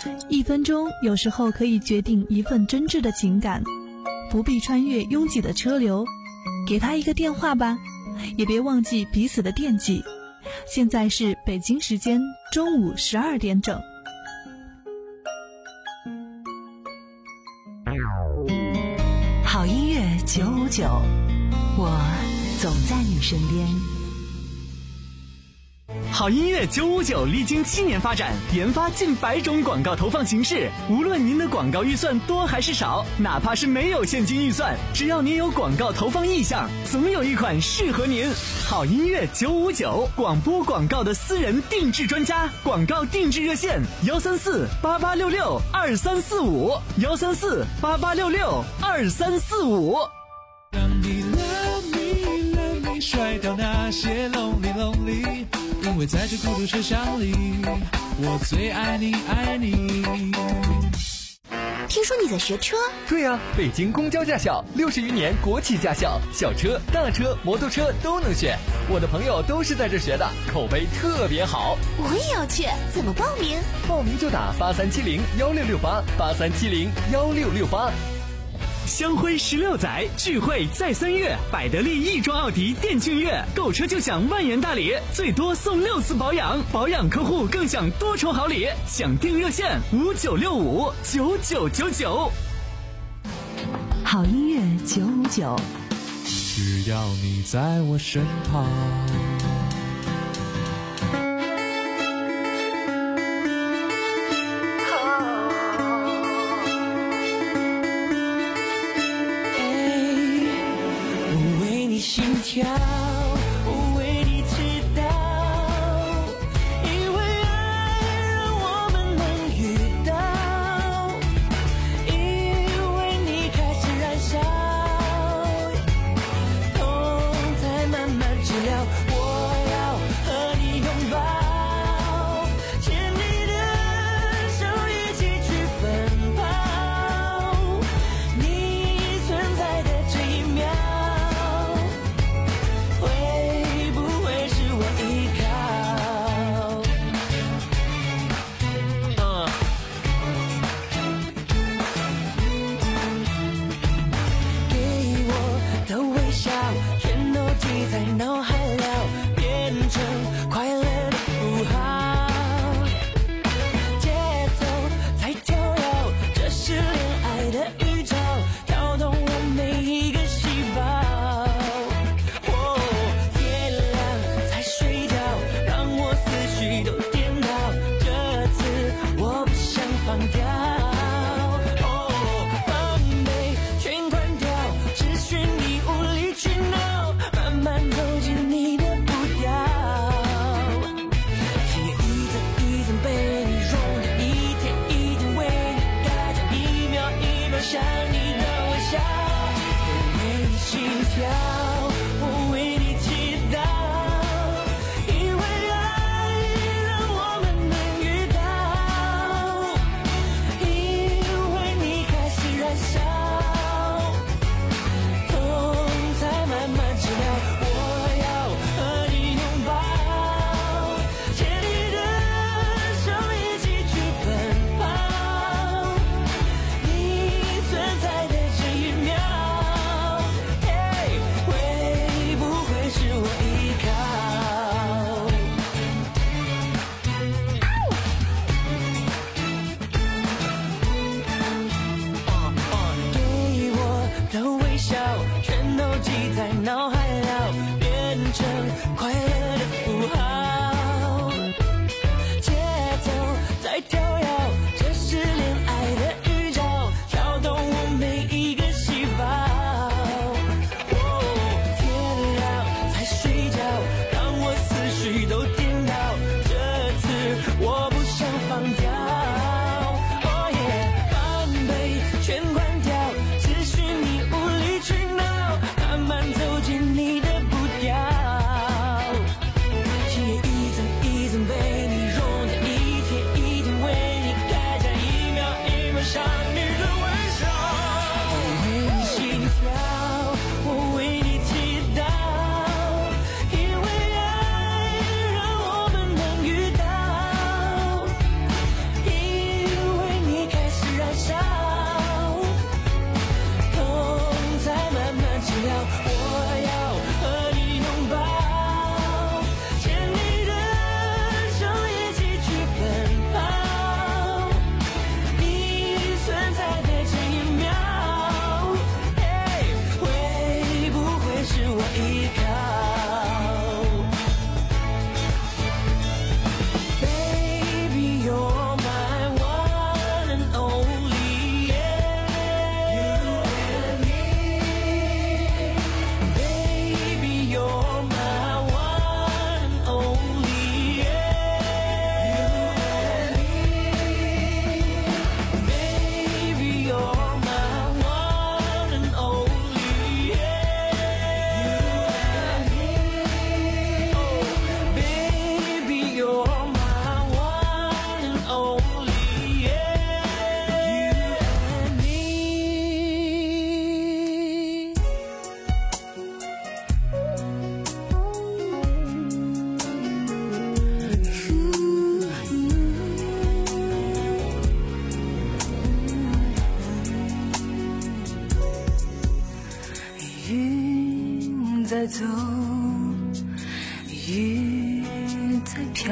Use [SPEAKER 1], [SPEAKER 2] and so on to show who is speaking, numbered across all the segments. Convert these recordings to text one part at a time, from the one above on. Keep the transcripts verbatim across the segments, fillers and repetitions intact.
[SPEAKER 1] 一分钟有时候可以决定一份真挚的情感，不必穿越拥挤的车流，给他一个电话吧，也别忘记彼此的惦记。现在是北京时间中午十二点整。
[SPEAKER 2] 好音乐九五九，我总在你身边。
[SPEAKER 3] 好音乐九五九历经七年发展，研发近百种广告投放形式。无论您的广告预算多还是少，哪怕是没有现金预算，只要您有广告投放意向，总有一款适合您。好音乐九五九，广播广告的私人定制专家，广告定制热线：幺三四八八六六二三四五，幺三四八八六六二三四五。
[SPEAKER 4] 让你 love me love me 甩掉那些 lonely lonely，因为在这孤独车厢里，我最爱你爱你。
[SPEAKER 5] 听说你在学车？
[SPEAKER 6] 对啊，北京公交驾校，六十余年国企驾校，小车、大车、摩托车都能选。我的朋友都是在这学的，口碑特别好。
[SPEAKER 5] 我也要去，怎么报名？
[SPEAKER 6] 报名就打八三七零幺六六八，八三七零幺六六八。
[SPEAKER 3] 香辉十六载，聚会在三月，百得利亦庄奥迪店庆月，购车就享万元大礼，最多送六次保养，保养客户更享多重好礼。想订热线五九六五九九九九。
[SPEAKER 2] 好音乐九五九，
[SPEAKER 4] 只要你在我身旁。
[SPEAKER 7] 心跳，我为你知道，因为爱让我们能遇到，因为你开始燃烧，痛才慢慢治疗，我要和你拥抱，牵你的手一起去奔跑，你存在的这一秒在脑海了，变成快乐的符号，节奏在跳跃，这是恋爱的预兆，跳动我每一个细胞。哦，天亮才睡觉，让我思绪都颠倒，这次我不想放掉。想你的微笑，我为你心跳，我为你祈祷，因为爱让
[SPEAKER 8] 走，雨在飘，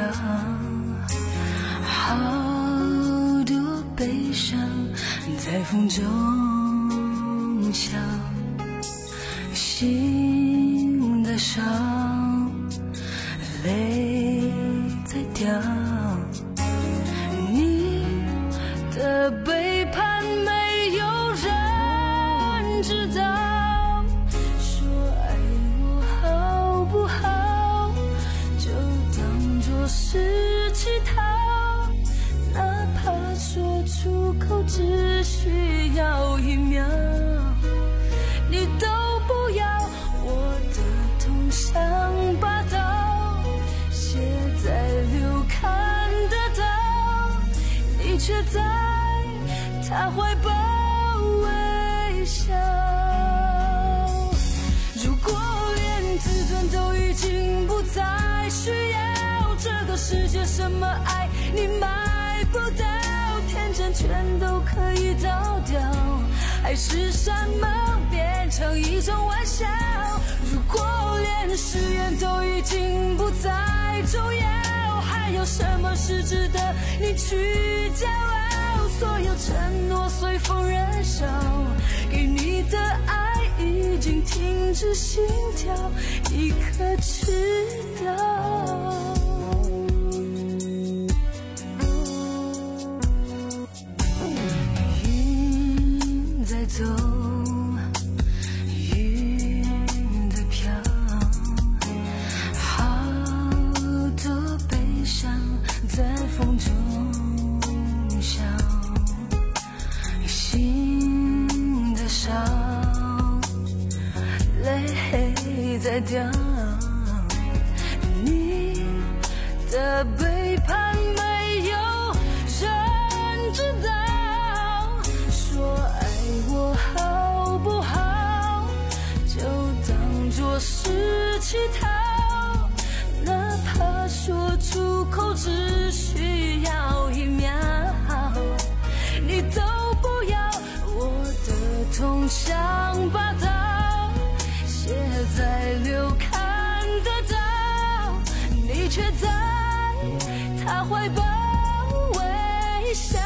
[SPEAKER 8] 好多悲伤在风中笑，心在烧，泪在掉，你的背叛没有人知道，说爱我好不好，就当作是乞讨，哪怕说出口只需要一秒，你都不要，我的痛像把刀写在流看得到，你却在他怀抱微笑。如果连自尊都已经不再需要，这个世界什么爱你买不到，天真全都可以倒掉，爱是什么变成一种玩笑。如果连誓言都已经不再重要，还有什么是值得你去骄傲？所有承诺随风燃烧，给你的爱已经停止心跳，你可知道？云在走，雨在飘，好多悲伤在风中笑，心在烧，泪在掉，你的背叛没有人知道，说爱我好不好，就当作是乞讨，哪怕说出口只需要一秒，你都不要，我的痛像把刀写在流看得到，你却在他怀抱微笑。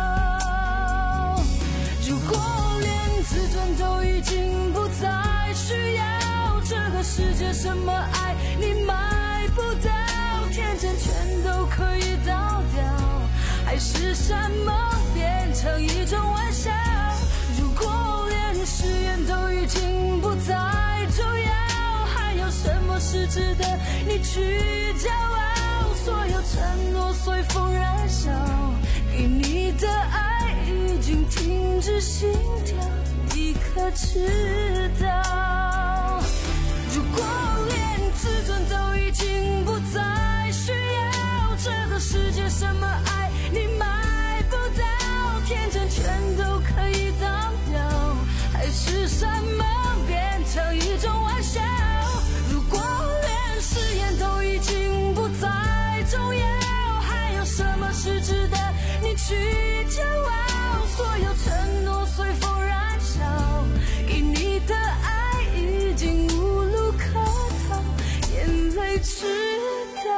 [SPEAKER 8] 如果连自尊都已经不再需要，这个世界什么爱你买不到，天真全都可以倒掉，爱是什么变成一种玩笑。如果连誓言都已经不再重要，还有什么是值得你去骄傲？所有承诺随风燃烧，给你的爱已经停止心跳，你可知道？如果连自尊都已经不再需要，这个世界什么爱你买不到，天真全都可以倒掉，还是什么变成一种玩笑？如果连誓言都已经不再重要，还有什么是值得你去骄傲？所有承诺随风燃烧，给你的爱已经无路可逃，眼泪知道。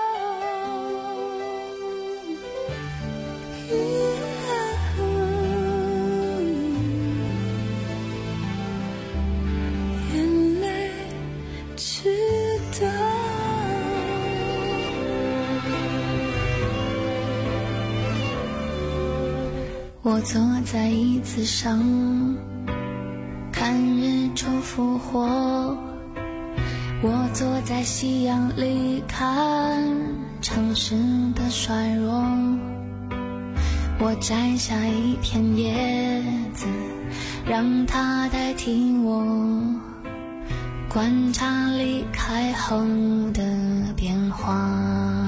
[SPEAKER 8] 眼泪知道。我坐在椅子上，看日出复活，我坐在夕阳里，看城市的衰弱，我摘下一片叶子，让它代替我，观察离开后的变化。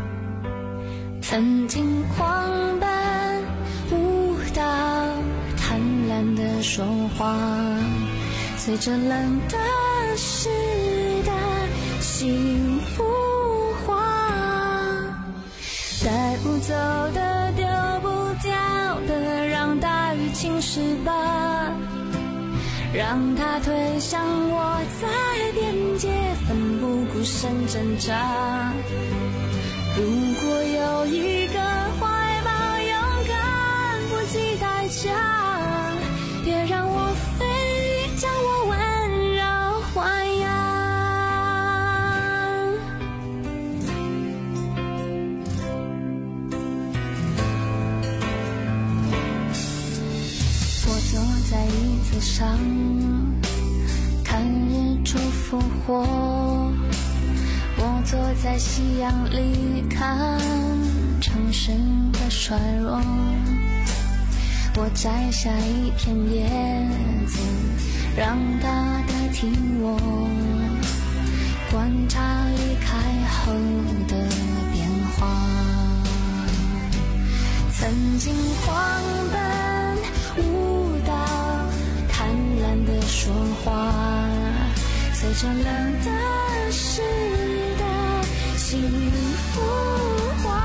[SPEAKER 8] 曾经狂奔舞蹈，贪婪的说话，随着冷的湿的幸福化，带不走的丢不掉的，让大雨侵蚀吧， 让它推向我，在边界奋不顾身挣扎。如果有一个怀抱，勇敢不计代价，别让我飞，将我温柔豢养。我坐在椅子上，看日出复活。我坐在夕阳里，看城市的衰弱。我摘下一片叶子，让它代替我，观察离开后的变化。曾经狂奔舞蹈，贪婪地说话，随着冷的湿的幸福化，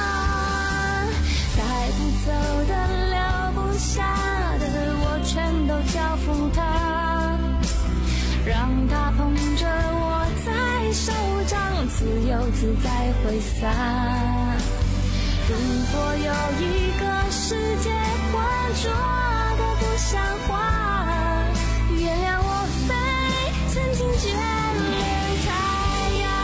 [SPEAKER 8] 带不走的留不下的，我全都交付他，让他捧着我在手掌，自由自在挥洒。如果有一个世界浑浊的不像话，原谅我飞，曾经眷恋太阳。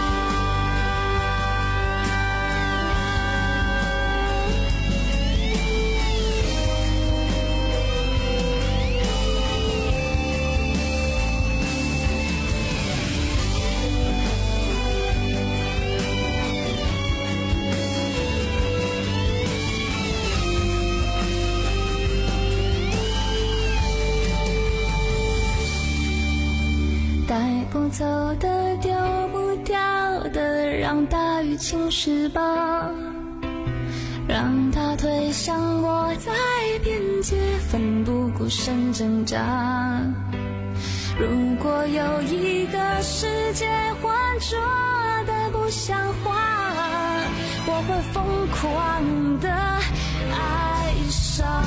[SPEAKER 8] 带不走的，丢不掉的，让大雨侵蚀吧，让它推向我，在边界奋不顾身挣扎。如果有一个世界浑浊的不像话，我会疯狂的爱上。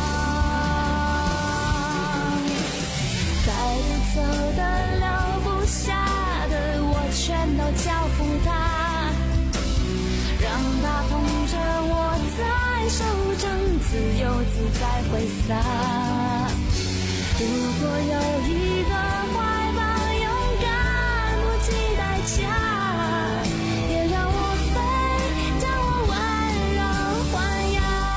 [SPEAKER 8] 带不走的，留不下的，我全都交付他，让他捧着我在手掌，自由自在挥洒。如果有一个怀抱，勇敢不计代价，别让我飞，将我温柔豢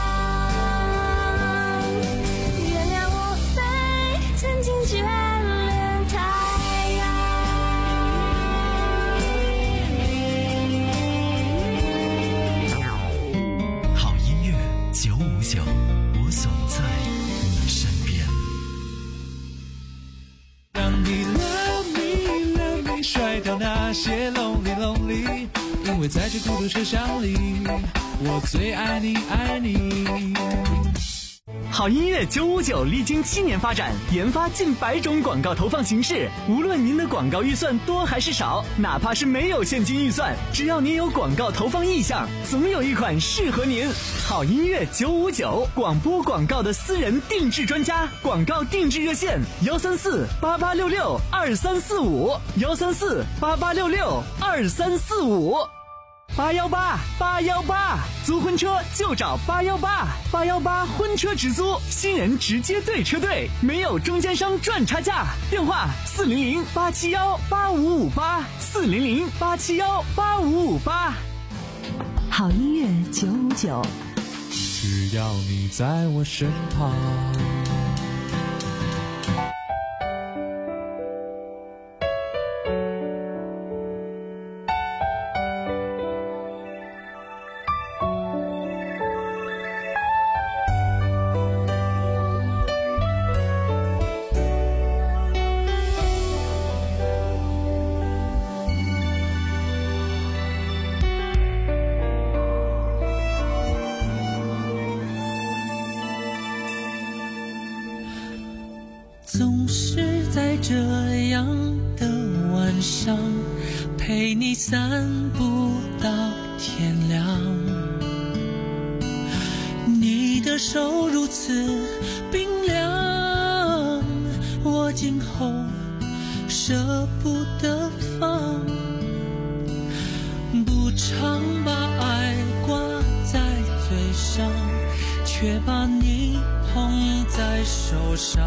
[SPEAKER 8] 养。原谅我飞，曾经眷恋太阳。
[SPEAKER 3] 好音乐九五九，我总在你身边。
[SPEAKER 4] 让你 love me love me 甩掉那些 lonely lonely， 因为在这孤独车厢里，我最爱你爱你。
[SPEAKER 3] 好音乐九五九历经七年发展，研发近百种广告投放形式。无论您的广告预算多还是少，哪怕是没有现金预算，只要您有广告投放意向，总有一款适合您。好音乐九五九，广播广告的私人定制专家，广告定制热线：幺三四八八六六二三四五，幺三四八八六六二三四五。八幺八八幺八，租婚车就找八幺八，八幺八婚车直租，新人直接对车队，没有中间商赚差价。电话四零零八七幺八五五八，四零零八七幺八五五八。
[SPEAKER 2] 好音乐九五九，
[SPEAKER 4] 只要你在我身旁。
[SPEAKER 9] 总是在这样的晚上，陪你散步到天亮。你的手如此冰凉，我今后舍不得放，不常把爱挂在嘴上，却把你捧在手上。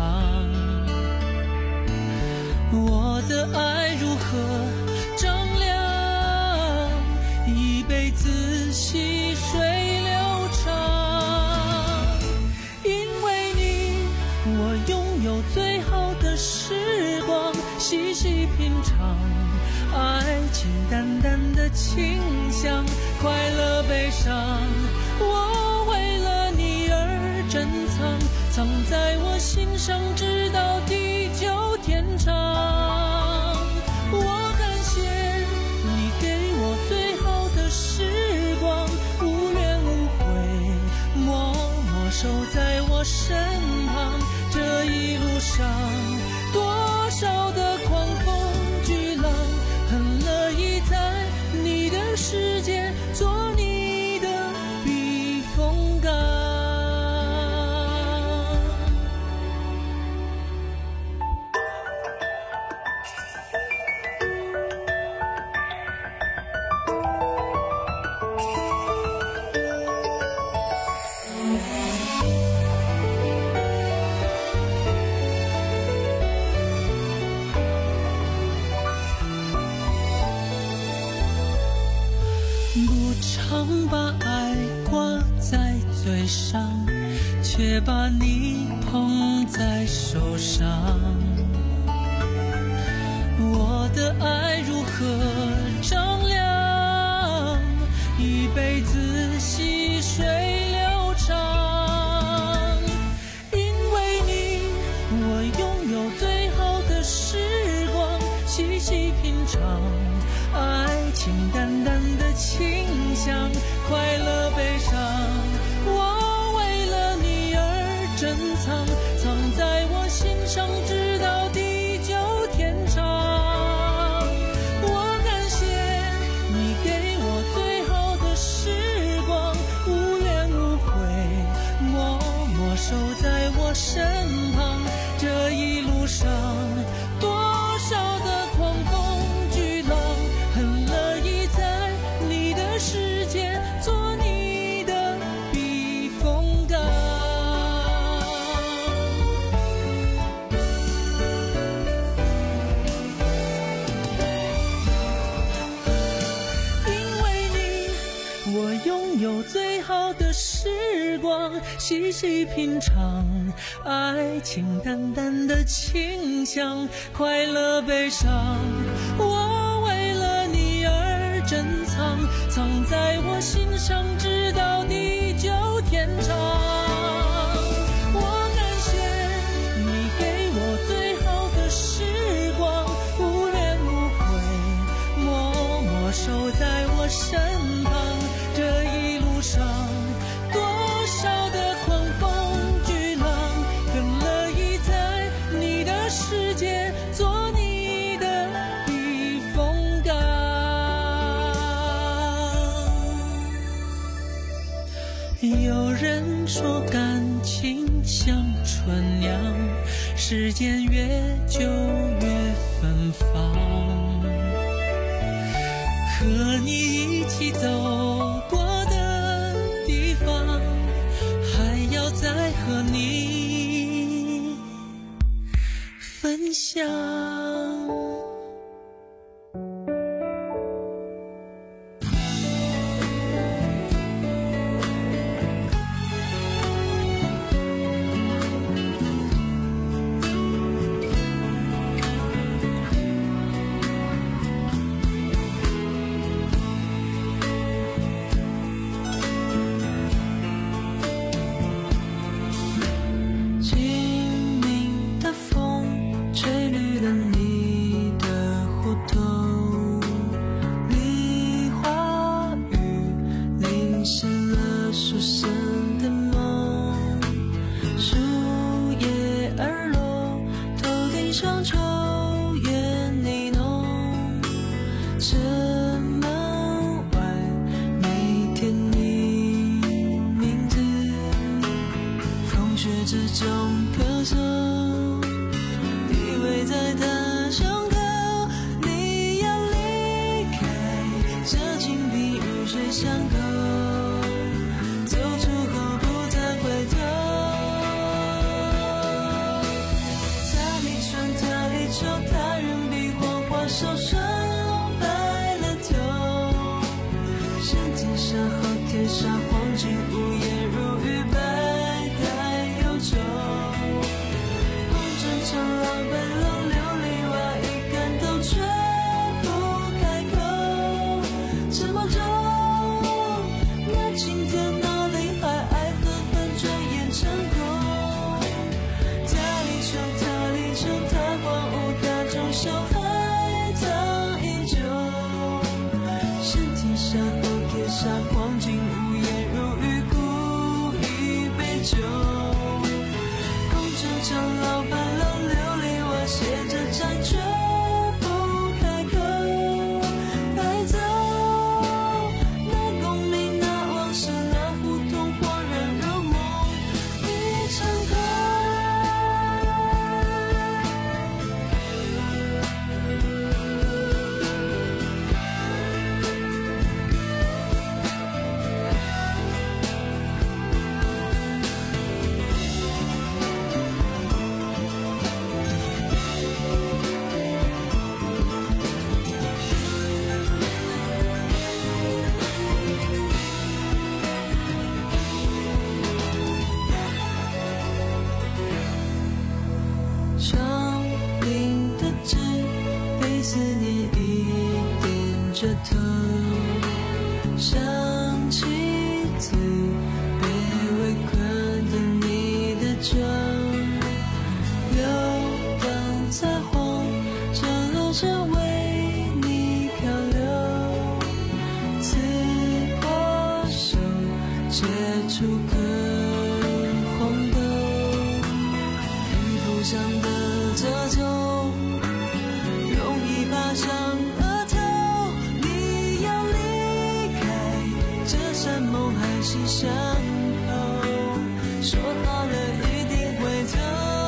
[SPEAKER 9] 我的爱如何丈量，一辈子细水流长。因为你，我拥有最好的时光，细细品尝爱情淡淡的清香，快乐悲伤我为了你而珍藏，藏在我心上直到地久天长。我感谢你给我最好的时光，无怨无悔默默守在我身旁。这一路上多少的狂风巨浪，很乐意在你的世界做你的避风港。不常把爱挂在嘴上，却把你捧在手上。我的爱如何丈量，一辈子细水流长。因为你，我拥有最好的时光，细细品尝爱情淡淡的清香，快乐悲伤我为了你而珍藏，藏在我心上直到地久天长。我感谢你给我最好的时光，无怨无悔默默守在我身旁。这一路上多少的狂风巨浪，很乐意在你的世界做你的避风港。因为你，我拥有最好的时光，细细品尝爱情淡淡的清香，快乐悲伤我为了你而珍藏，藏在我心上直到地久天长。我感谢你给我最好的时光，无怨无悔默默守在我身旁。这一路上多少的狂风巨浪，更乐意在你的世界做你的避风港。有人说感情像春酿，时间越久越芬芳，和你一起走过的地方，还要再和你分享。
[SPEAKER 8] 这种咳嗽，以为在他胸口。
[SPEAKER 9] 口，走出后不再回头。他离春，他离秋，他人比黄花瘦瘦白了头。山天下，后天下，黄金屋檐如玉白带忧愁。红尘长廊奔浪流离瓦一竿头，却不开口。沉默中，那晴天那里海，爱和恨转眼成空。他离秋，他离秋，他荒芜，他终究海棠依旧。山天下，后天下，黄金屋檐如玉，故一杯酒。红尘长廊伴浪流离瓦，写着债却不开口。带走那功名，那往事，那胡同，恍然如梦一场空。窗棂的纸被思念一点着头，想起最卑微困的你的妆，游荡在黄江路上为你漂流，刺破手结出个红豆，衣服上的褶皱容易爬上额头。你要离开这山盟海誓相扣，说好了一定回头。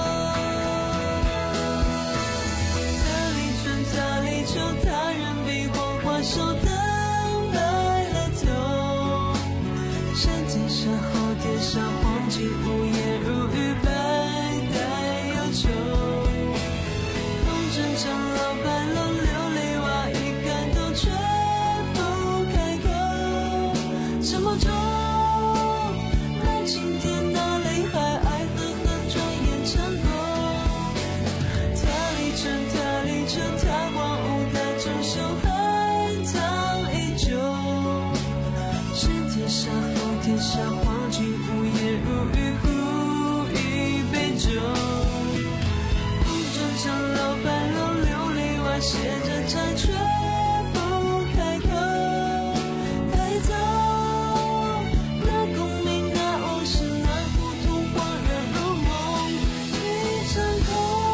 [SPEAKER 9] 他离春，他离秋，他人比黄花瘦得白了头。山天下，后天下，黄金屋檐如玉白带忧愁。红尘长廊伴浪流离瓦一竿头，却不开口。沉默中，那晴天那里海，爱和恨转眼成空。他离春，他离秋，他荒芜，他终究海棠依旧。山天下，后天下，黄金屋檐如玉，故一杯酒。红尘长廊伴浪流离瓦，写着债却不开口。带走那功名，那往事，那胡同，恍然如梦一场空。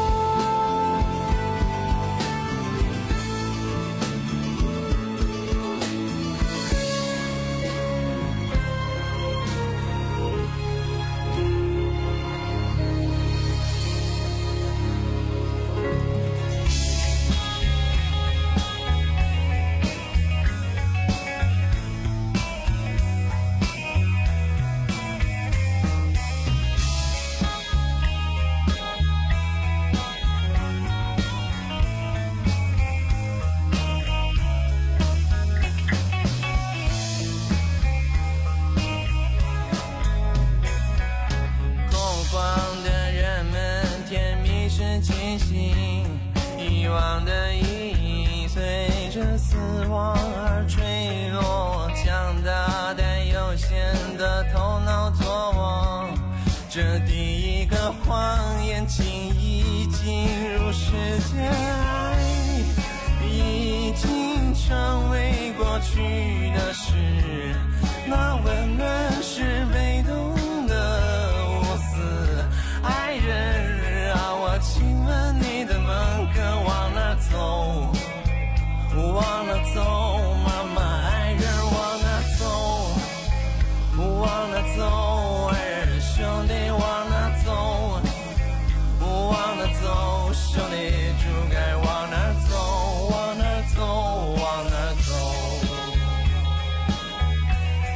[SPEAKER 10] 空旷的人们，甜蜜是清醒，遗忘的意义随着死亡而坠落。强大但有限的头脑作王，这第一个谎言轻易进入世界，爱已经成为过去的事。那温暖是被动的无私，爱人啊，我亲吻你的门，可往哪走？往哪走？妈妈，爱人往哪走？往哪走？爱人兄弟往哪走？往哪走？兄弟就该往哪走？往哪走？往哪走？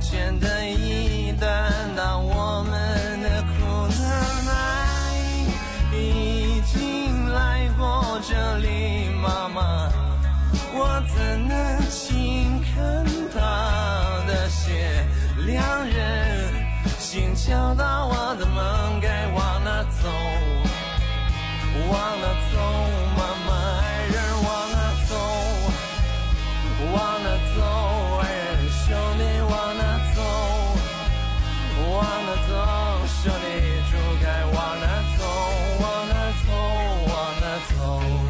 [SPEAKER 10] 线的一端，当我们的苦难爱已经来过这里，妈妈，我怎能轻看他的血两人心敲到我的门，该往哪走往哪走，妈妈爱人往哪走往哪走，爱人兄弟往哪走往哪走，兄弟猪该往哪走往哪走往哪走。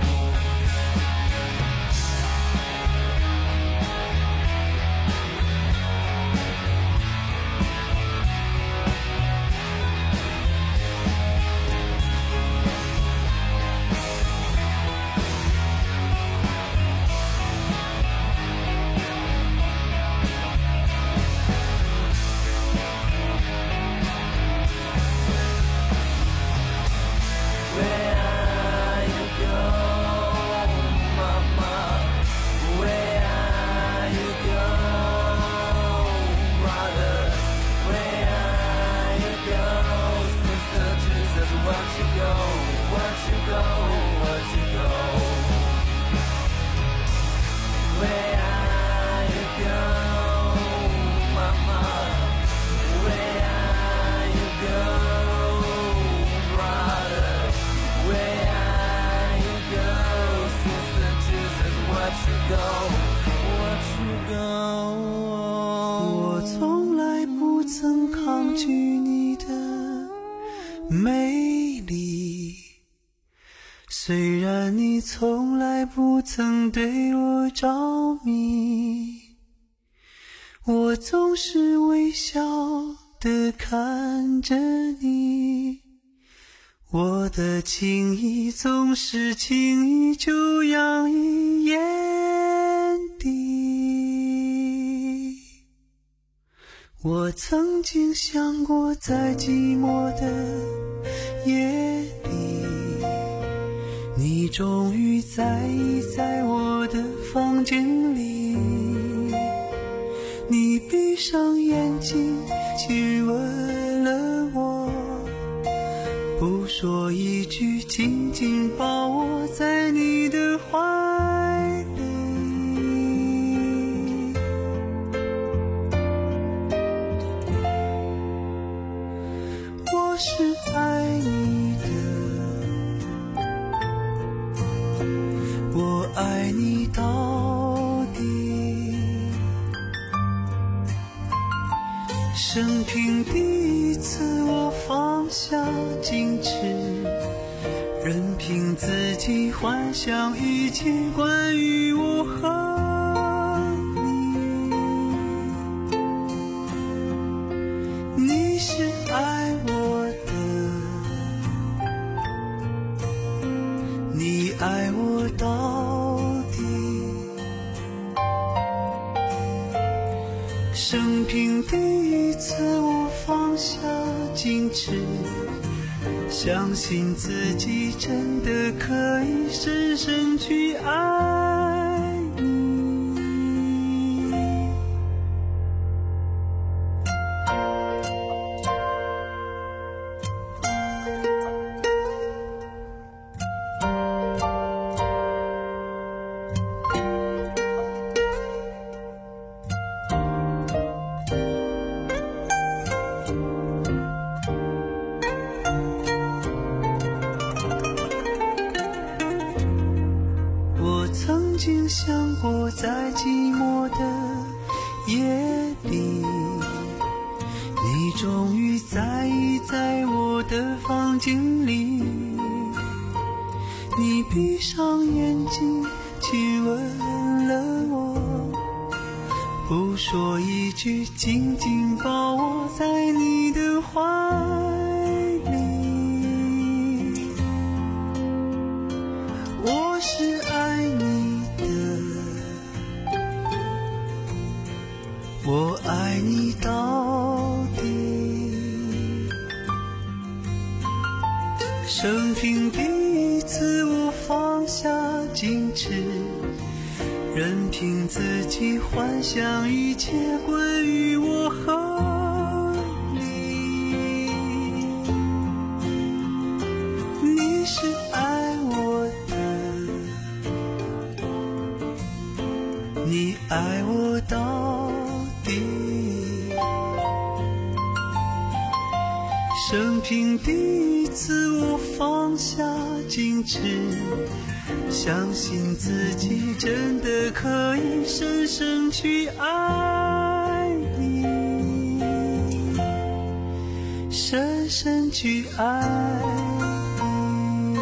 [SPEAKER 9] 我从来不曾抗拒你的美丽，虽然你从来不曾对我着迷，我总是微笑地看着你，我的情意总是轻易就洋溢眼底。我曾经想过，在寂寞的夜里，你终于在意在我的房间里，你闭上眼睛亲吻了我，不说一句，紧紧抱我在你的怀里。我是爱你的，我爱你到底，生平第一次我放下矜持，任凭自己幻想一切关于我和你。你是爱我的，你爱我到底，生平第一次我放下矜持，相信自己真的可以深深去爱你。曾经想过，在寂寞的夜里，你终于在意在我的房间里，你闭上眼睛亲吻了我，不说一句，紧紧抱我在你的怀里。我是爱你的，我爱你到底，生平第一次我放下矜持，
[SPEAKER 11] 任凭自己幻想一切关于我和你。你是爱我的，你爱我到底。生平第一次我放下矜持，相信自己真的可以深深去爱你，深深去爱你。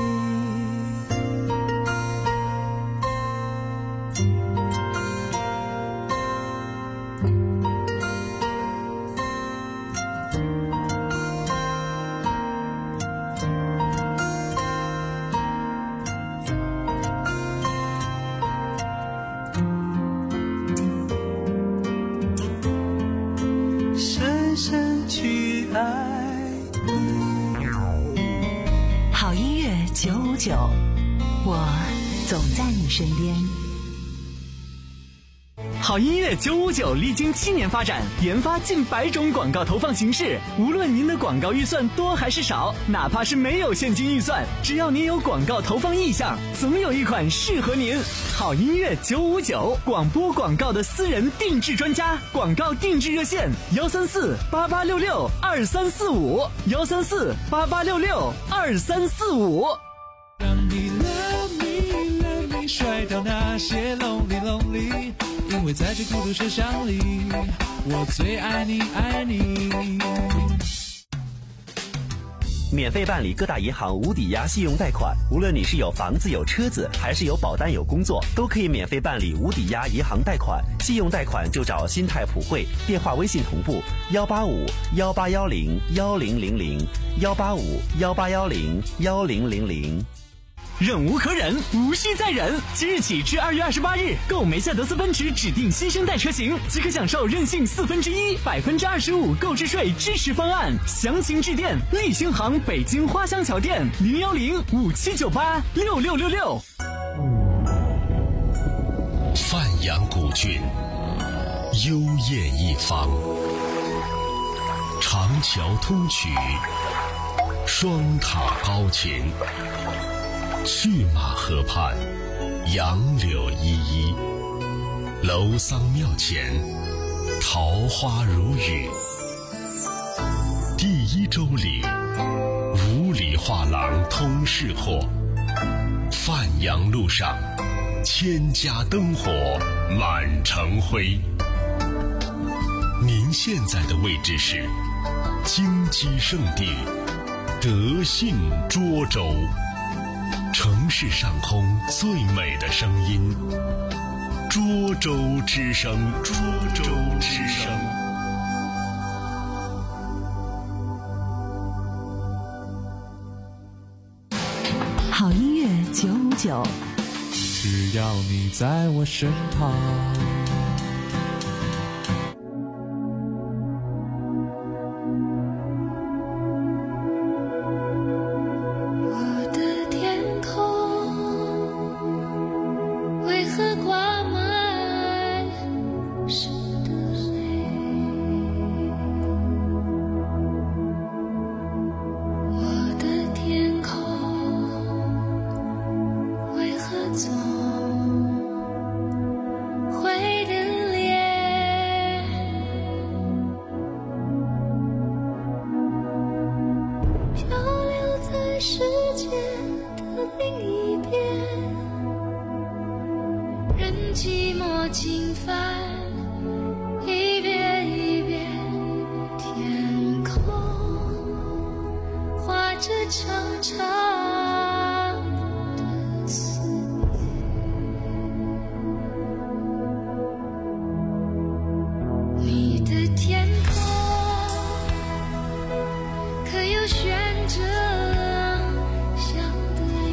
[SPEAKER 2] 好音乐九五九，我总在你身边。
[SPEAKER 3] 好音乐九五九历经七年发展，研发近百种广告投放形式。无论您的广告预算多还是少，哪怕是没有现金预算，只要您有广告投放意向，总有一款适合您。好音乐九五九，广播广告的私人定制专家，广告定制热线：幺三四八八六六二三四五，幺三四八八六六二三四五。
[SPEAKER 4] 让你 love me love me 甩掉那些 lonely lonely， 因为在这孤独车厢里，我最爱你爱你。
[SPEAKER 12] 免费办理各大银行无抵押信用贷款，无论你是有房子有车子，还是有保单有工作，都可以免费办理无抵押银行贷款。信用贷款就找新泰普惠，电话微信同步幺八五幺八幺零幺零零零幺八五幺八幺零幺零零零。
[SPEAKER 3] 忍无可忍，无需再忍。即日起至二月二十八日，购梅赛德斯奔驰指定新生代车型，即可享受任性四分之一、百分之二十五购置税支持方案。详情致电立新行北京花乡桥店零幺零五七九八六六六六。
[SPEAKER 13] 范阳古郡，幽艳一方，长桥通衢，双塔高擎。去马河畔，杨柳依依，楼桑庙前，桃花如雨。第一洲里，五里画廊通市货。范阳路上，千家灯火满城辉。您现在的位置是京畿圣地德信涿州。城市上空最美的声音，涿州之声，涿州之声。
[SPEAKER 2] 好音乐九五九，
[SPEAKER 4] 只要你在我身旁。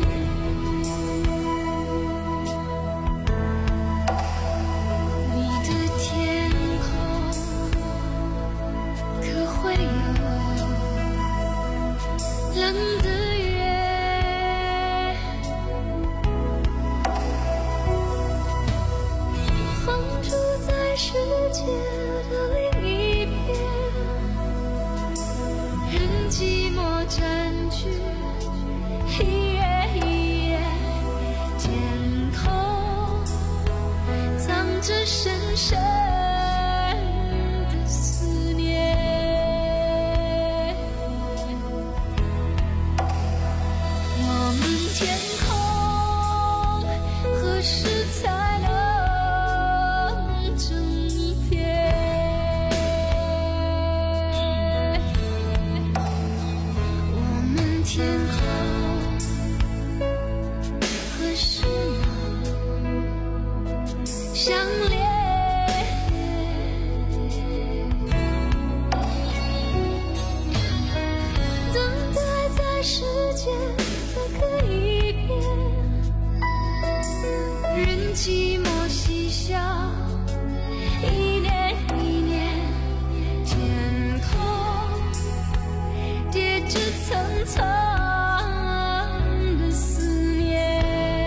[SPEAKER 8] 你的深的思念。我们天空何时才能整一片？我们天空何时能相连？等待在时间的可以变，任寂寞嬉笑，一年一年，天空叠着层层的思念。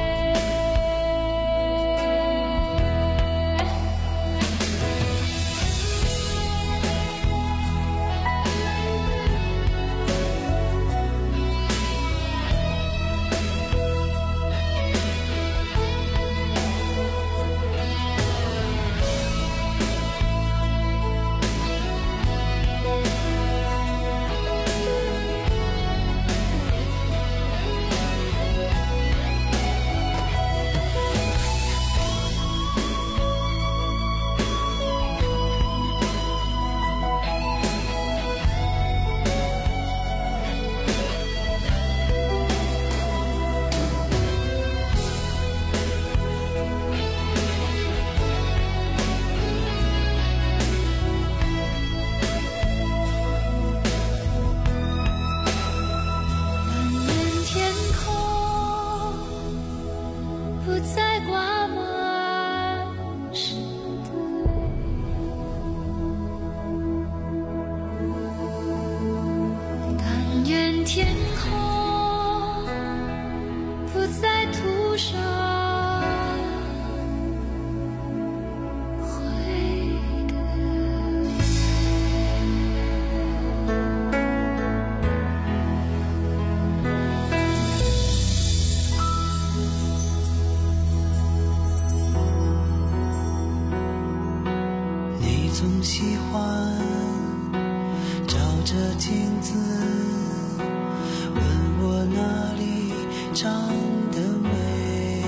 [SPEAKER 11] 总喜欢照着镜子问我哪里长得美，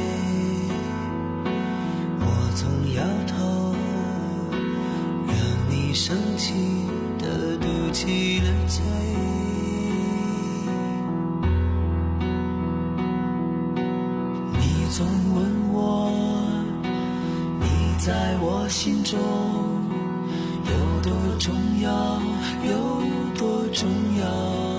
[SPEAKER 11] 我总摇头让你生气的嘟起了嘴。你总问我你在我心中有多重要，有多重要？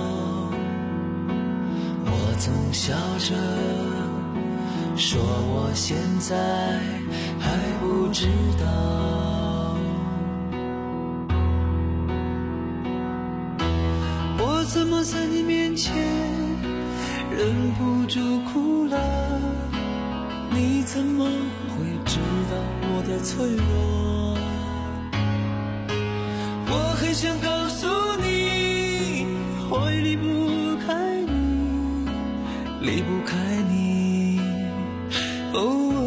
[SPEAKER 11] 我总笑着说我现在还不知道。我怎么在你面前忍不住哭了？你怎么会知道我的脆弱？我很想告诉你，会离不开你，离不开你。哦哦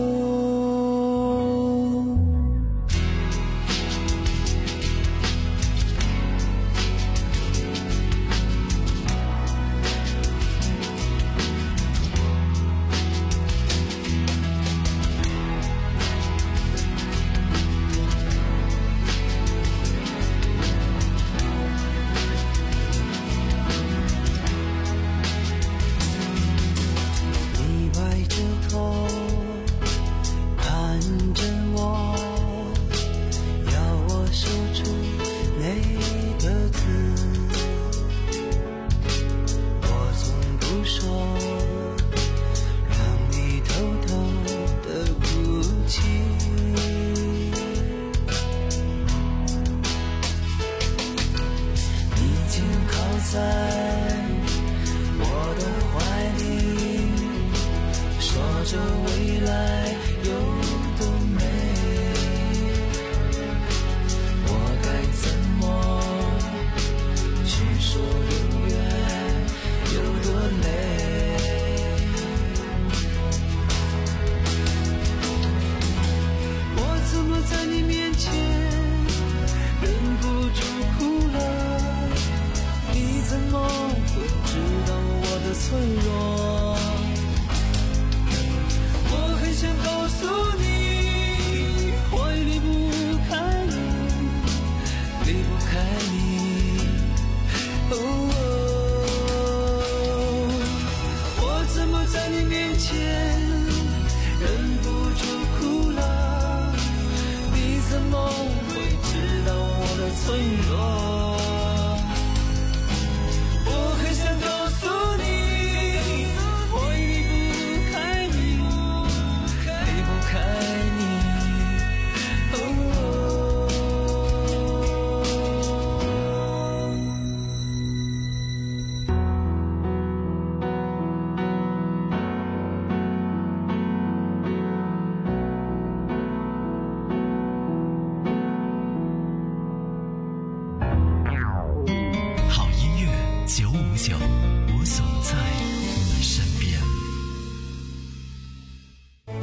[SPEAKER 11] 在我的怀里，说着未来有多美，我该怎么去说永远有多累？我怎么在你面前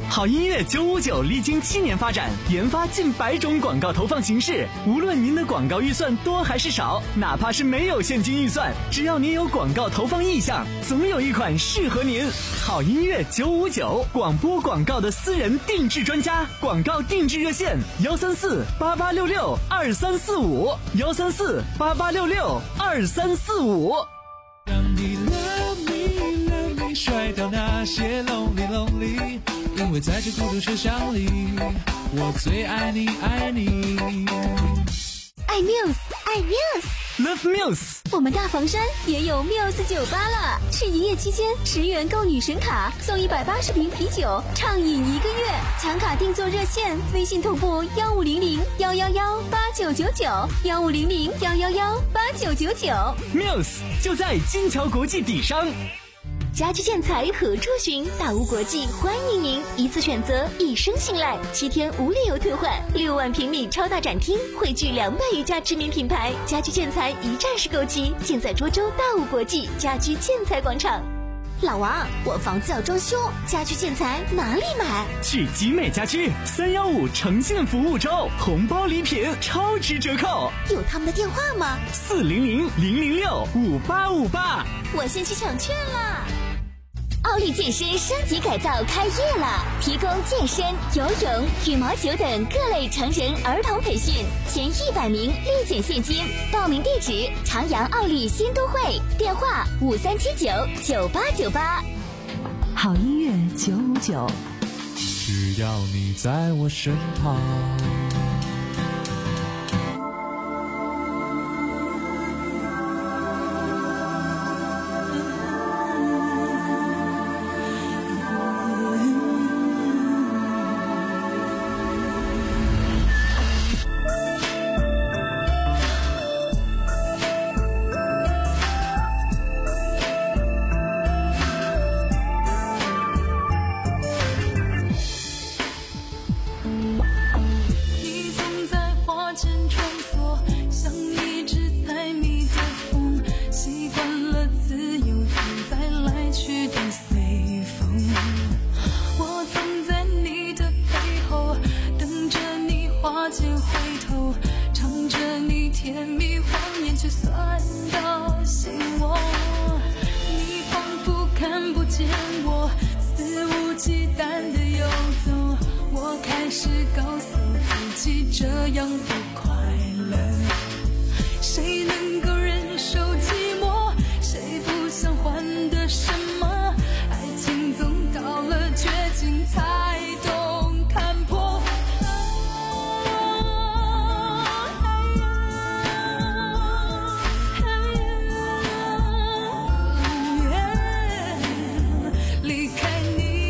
[SPEAKER 3] 好音乐九五九历经七年发展，研发近百种广告投放形式。无论您的广告预算多还是少，哪怕是没有现金预算，只要您有广告投放意向，总有一款适合您。好音乐九五九，广播广告的私人定制专家，广告定制热线：幺三四八八六六二三四五，幺三四八八六六二三四五。
[SPEAKER 4] 让你 love me love me 甩掉那些 lonely lonely， 因为在这孤独车厢里，我最爱你爱你。
[SPEAKER 5] 爱 Muse， 爱
[SPEAKER 3] Muse，Love Muse。
[SPEAKER 5] 我们大房山也有 Muse 酒吧了，是营业期间十元购女神卡送一百八十瓶啤酒，畅饮一个月。抢卡订座热线：微信同步幺五零零幺幺幺八九九九，幺五零零幺幺幺八九九九。
[SPEAKER 3] Muse 就在金桥国际底商。
[SPEAKER 5] 家居建材何处寻？大屋国际欢迎您，一次选择，一生信赖，七天无理由退换，六万平米超大展厅，汇聚两百余家知名品牌，家居建材一站式购齐，建在涿州大屋国际家居建材广场。老王，我房子要装修，家居建材哪里买？
[SPEAKER 3] 去集美家居，三幺五诚信服务周，红包礼品超值折扣。
[SPEAKER 5] 有他们的电话吗？
[SPEAKER 3] 四零零零零六五八五八。
[SPEAKER 5] 我先去抢券啦！奥利健身升级改造开业了，提供健身、游泳、羽毛球等各类成人儿童培训，前一百名立减现金。报名地址：长阳奥利新都会，电话五三七九九八九八。
[SPEAKER 2] 好音乐九五九，
[SPEAKER 4] 只要你在我身旁。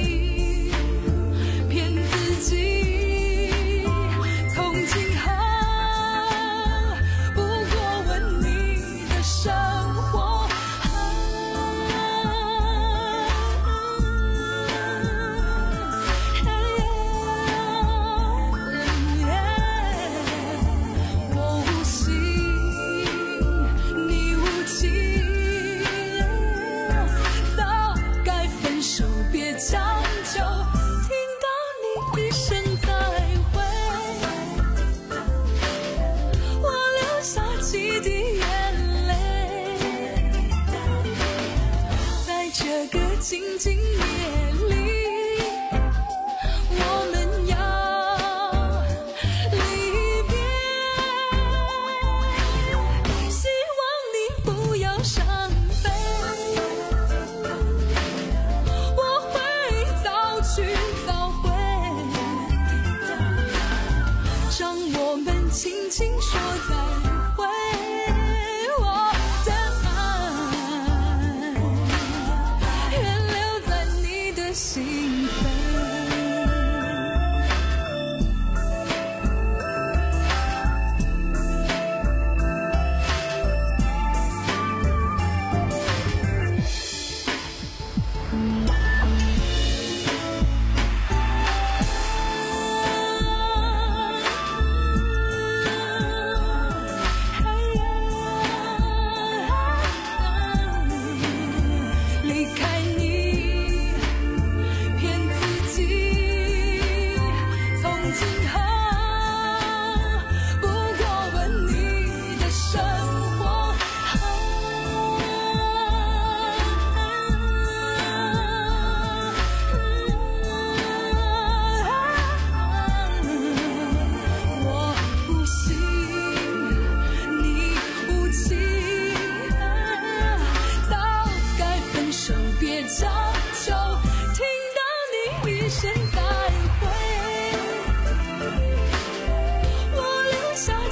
[SPEAKER 8] 从今后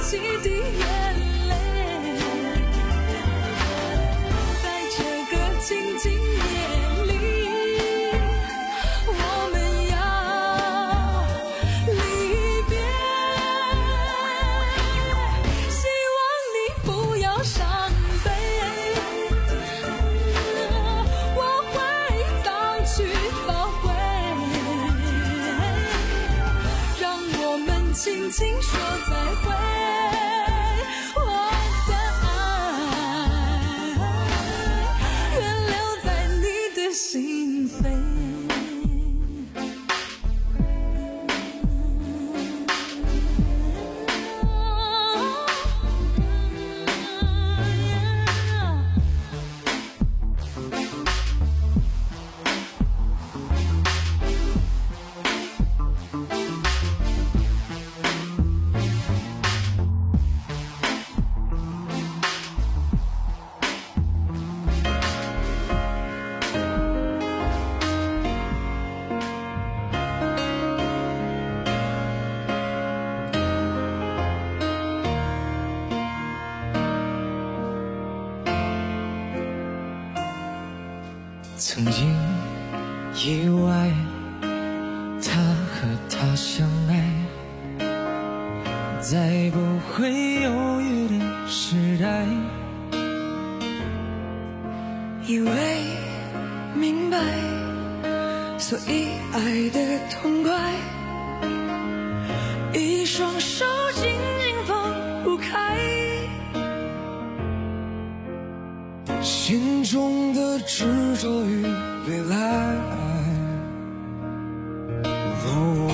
[SPEAKER 8] 几滴眼泪，在这个静静夜里，我们要离别。希望你不要伤悲，我会早去早回，让我们轻轻说再会。我的爱愿留在你的心扉。
[SPEAKER 4] 曾经意外，他和她相爱，在不会犹豫的时代，
[SPEAKER 8] 以为明白，所以爱得痛快，一双手紧紧放不开，
[SPEAKER 4] 心中的执着与未来。哦，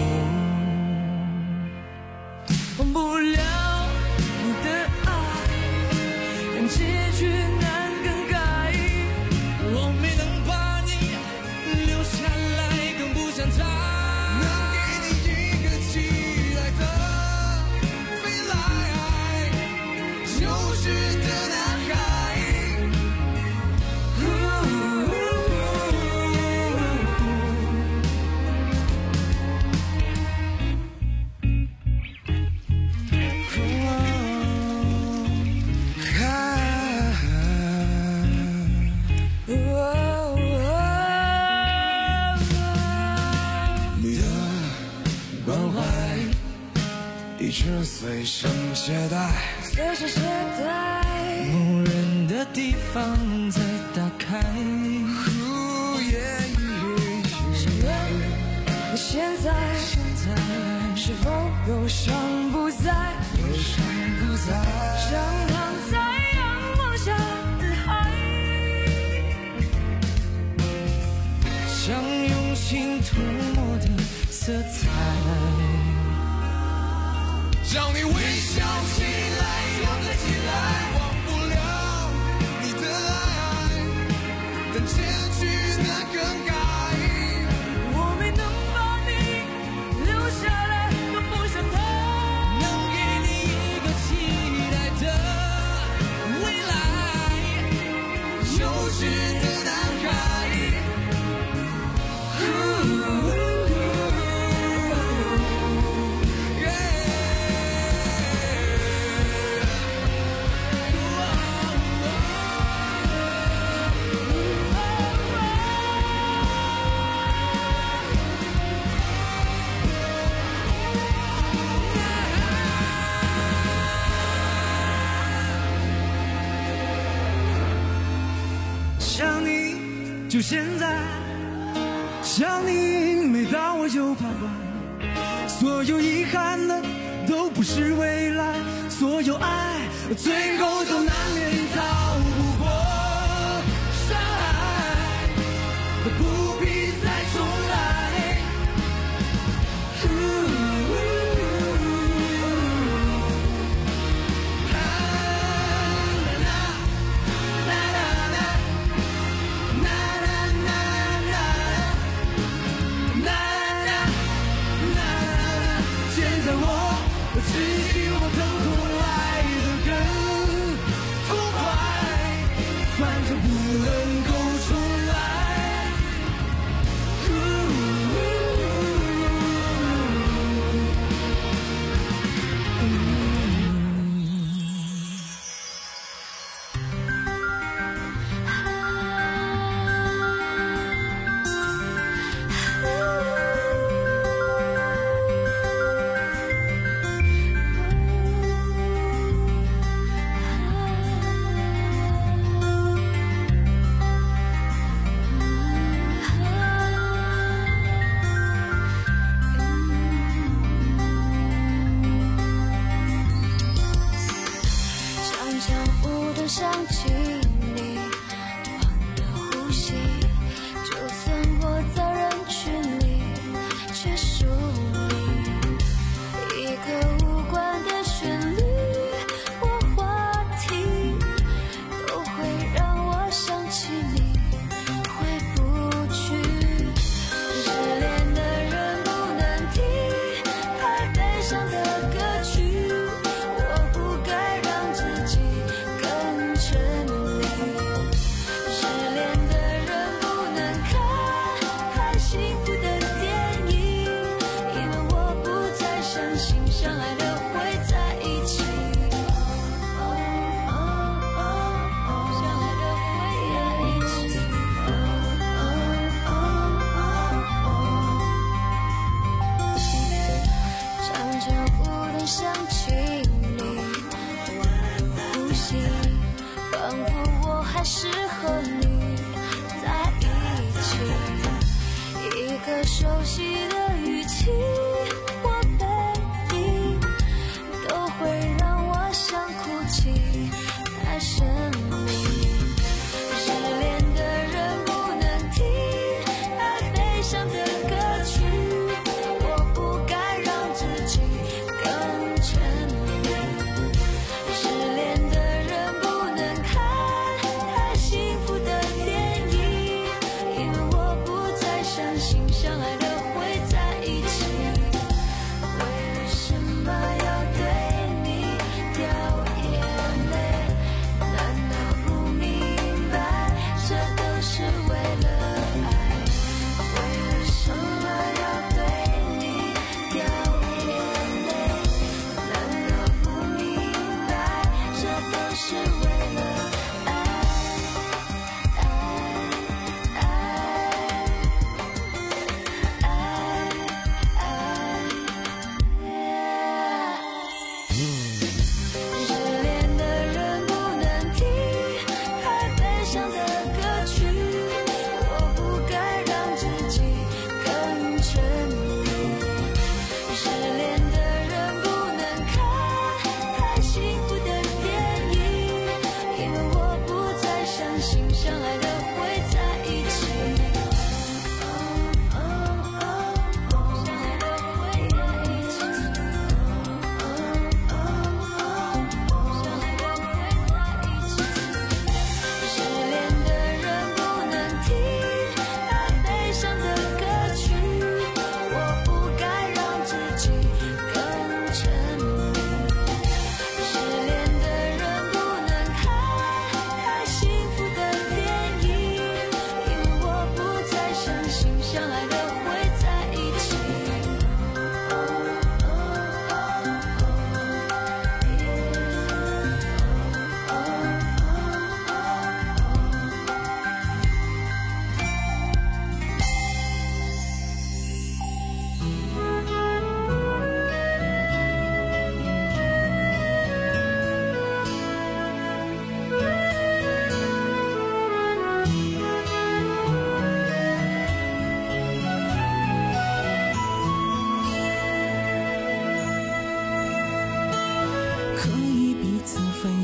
[SPEAKER 8] 忘不了你的爱，但结局难更改。
[SPEAKER 4] 我没能把你留下来，更不想他能给你一个期待的未来，幼稚的男孩。
[SPEAKER 8] 你的
[SPEAKER 4] 关怀一直随身携带，
[SPEAKER 8] 随身携带，
[SPEAKER 4] 无人的地方再打开。
[SPEAKER 8] 请问你现在是否忧伤不在？
[SPEAKER 4] 忧伤不在，
[SPEAKER 8] 像躺在阳光下的海，
[SPEAKER 4] 像用心涂抹的色彩，叫你微笑起来，勇敢起来，忘不了你的爱，但结局难更改。
[SPEAKER 8] 我没能把你留下来，都不想他
[SPEAKER 4] 能给你一个期待的未来，幼稚的男孩。
[SPEAKER 11] 想你就现在，想你每当我就徘徊，所有遗憾的都不是未来，所有爱最后都难免逃不过伤害，不必再重来。只希望疼痛来得更痛快。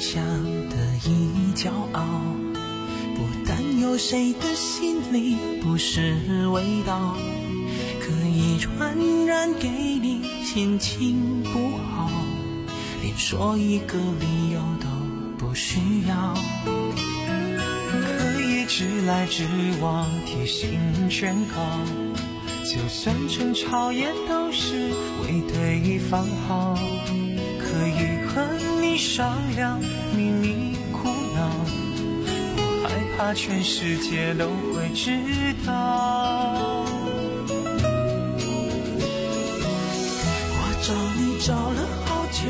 [SPEAKER 7] 享得意骄傲，不但有谁的心里不是味道，可以传染给你心情不好，连说一个理由都不需要，
[SPEAKER 14] 可以直来直往贴心劝告，就算争吵也都是为对方好，可以和你商量秘密苦恼，不害怕全世界都会知道。
[SPEAKER 7] 我找你找了好久，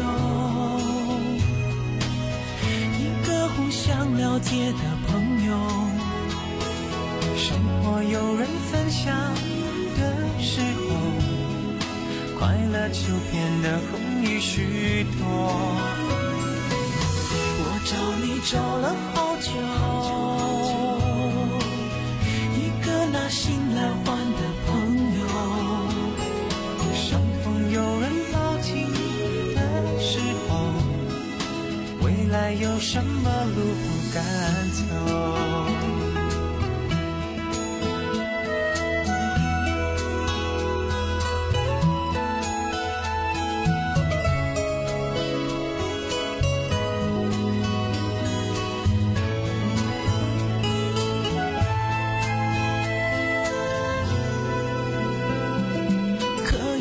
[SPEAKER 7] 一个互相了解的朋友，
[SPEAKER 14] 生活有人分享的时候，快乐就变得容易许多。
[SPEAKER 7] 我找你找了好久，一个拿心来换的朋友，
[SPEAKER 14] 伤痛有人抱紧的时候，未来有什么路不敢走。